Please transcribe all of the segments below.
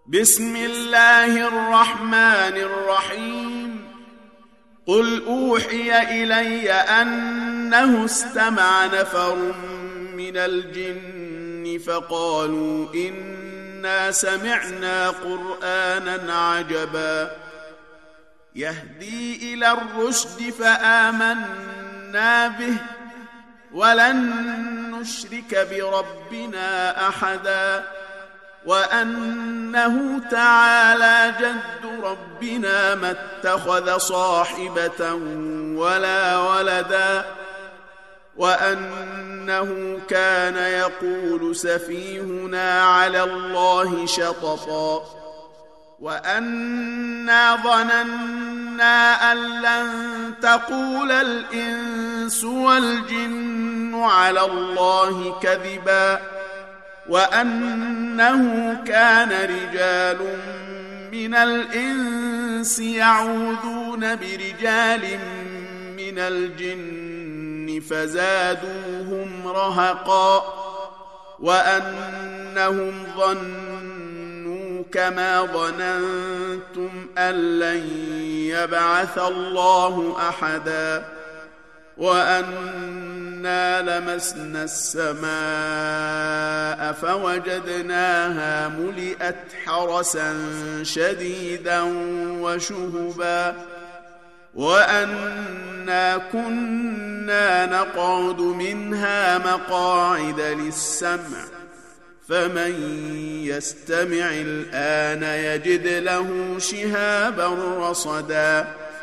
بسم الله الرحمن الرحيم قل أوحي إلي أنه استمع نفر من الجن فقالوا إنا سمعنا قرآنا عجبا يهدي إلى الرشد فآمنا به ولن نشرك بربنا أحدا وأنه تعالى جد ربنا ما اتخذ صاحبة ولا ولدا وأنه كان يقول سفيهنا على الله شططا وأنا ظننا أن لن تقول الإنس والجن على الله كذبا وأنه كان رجال من الإنس يعوذون برجال من الجن فزادوهم رهقا وأنهم ظنوا كما ظننتم أن لن يبعث الله أحدا وأنا لمسنا السماء فوجدناها ملئت حرسا شديدا وشهبا وأنا كنا نقعد منها مقاعد للسمع فمن يستمع الآن يجد له شهابا رصدا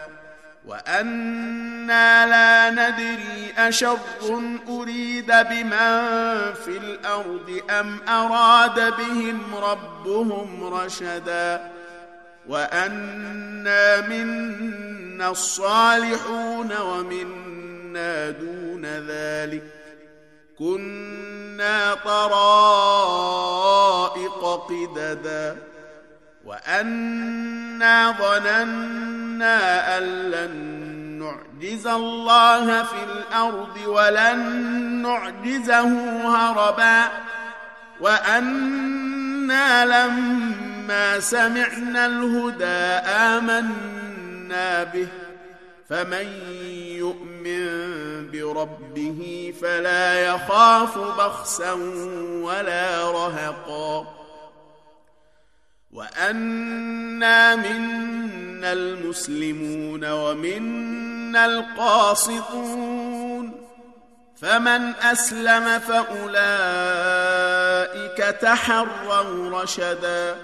وأنا لا ندري أشر أريد بمن في الأرض أم أراد بهم ربهم رشدا وأنا منا الصالحون ومنا دون ذلك كنا طرائق قددا وأنا ظننا أن لن نعجز الله في الأرض ولن نعجزه هربا وأنا لما سمعنا الهدى آمنا به فمن يؤمن بربه فلا يخاف بخسا ولا رهقا وأنا منا المسلمون ومنا القاسطون فمن أسلم فأولئك تحروا رشدا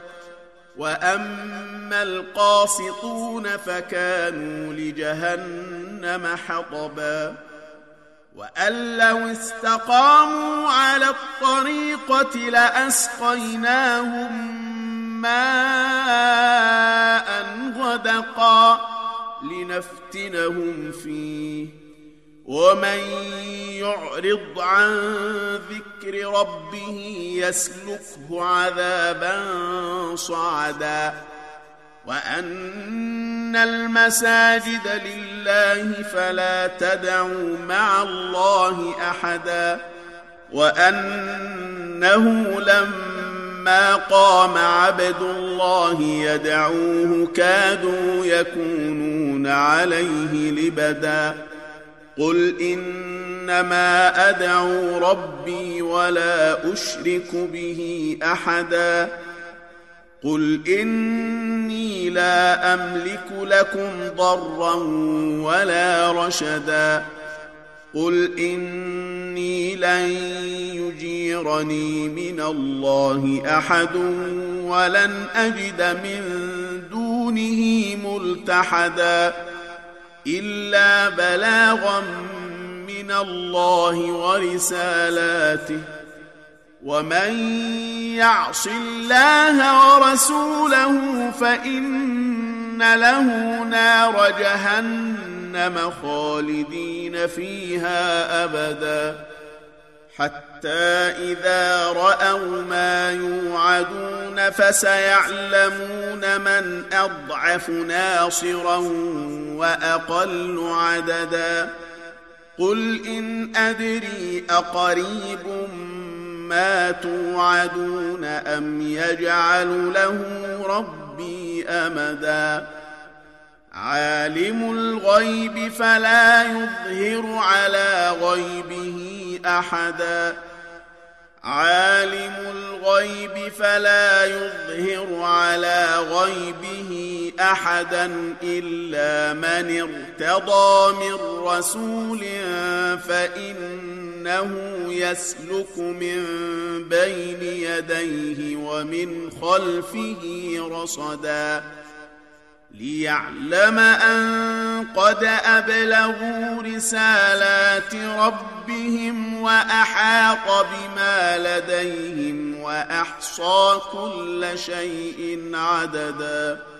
وأما القاسطون فكانوا لجهنم حطبا وأن لو استقاموا على الطريقة لأسقيناهم ماء غدقا لنفتنهم فيه ومن يعرض عن ذكر ربه يسلكه عذابا صعدا وأن المساجد لله فلا تدعوا مع الله أحدا وأنه لما قام عبد الله يدعوه كادوا يكونون عليه لبدا قل إنما أدعو ربي ولا أشرك به أحدا قل إني لا أملك لكم ضرا ولا رشدا قل إني لن يجيرني من الله أحد ولن أجد من دونه ملتحدا إلا بلاغا من الله ورسالاته ومن يعص الله ورسوله فإن له نار جهنم خالدين فيها أبدا حتى إذا رأوا ما يوعدون فسيعلمون من أضعف ناصرا وأقل عددا قل إن أدري أقريب ما توعدون أم يجعل له ربي أمدا عالم الغيب فلا يظهر على غيبه أحدا إلا من ارتضى من رسول فإنه يسلك من بين يديه ومن خلفه رصدا ليعلم أن قد أبلغوا رسالات ربهم وأحاط بما لديهم وأحصى كل شيء عددا